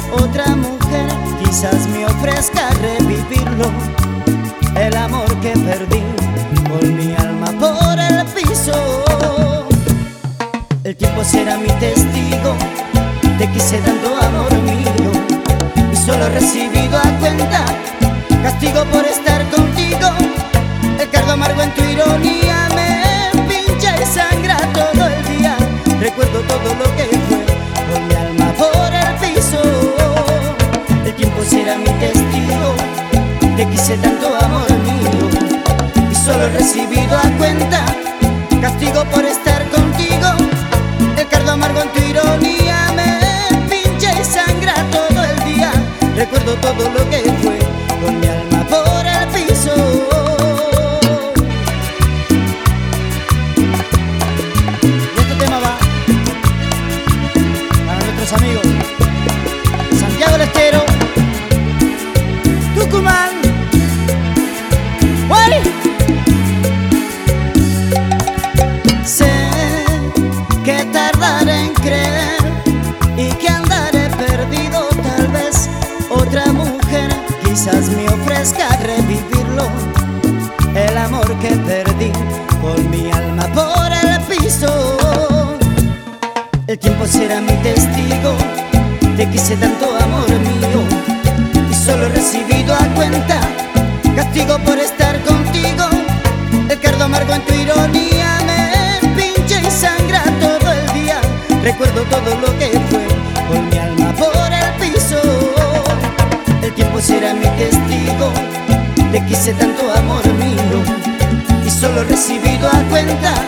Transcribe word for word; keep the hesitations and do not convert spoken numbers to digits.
otra mujer quizás me ofrezca revivirlo. El amor que perdí con mi alma por el piso. El tiempo será mi testigo, te quise tanto amor mío, y solo he recibido a cuenta castigo por estar contigo. El cargo amargo en tu ironía me pincha y sangra todo el día. Recuerdo todo lo que fue con mi alma por el piso. El tiempo será mi testigo, te quise tanto amor mío, y solo he recibido a cuenta castigo por estar contigo. El cardo amargo en tu ironía me pincha y sangra todo el día. Recuerdo todo lo que fue con mi alma por el piso. Y este tema va para nuestros amigos Santiago del Estero, Tucumán. ¡Guay! Sé que tardaré en creer y que andaré perdido. Tal vez otra mujer quizás me ofrezca revivirlo. El amor que perdí con mi alma por el piso. El tiempo será mi testigo, te quise tanto amor mío, y solo he recibido a cuenta castigo por estar contigo. El cardo amargo en tu ironía me pincha y sangra todo el día. Recuerdo todo lo que fue con mi alma por el piso. El tiempo será mi testigo, te quise tanto amor mío, y solo he recibido a cuenta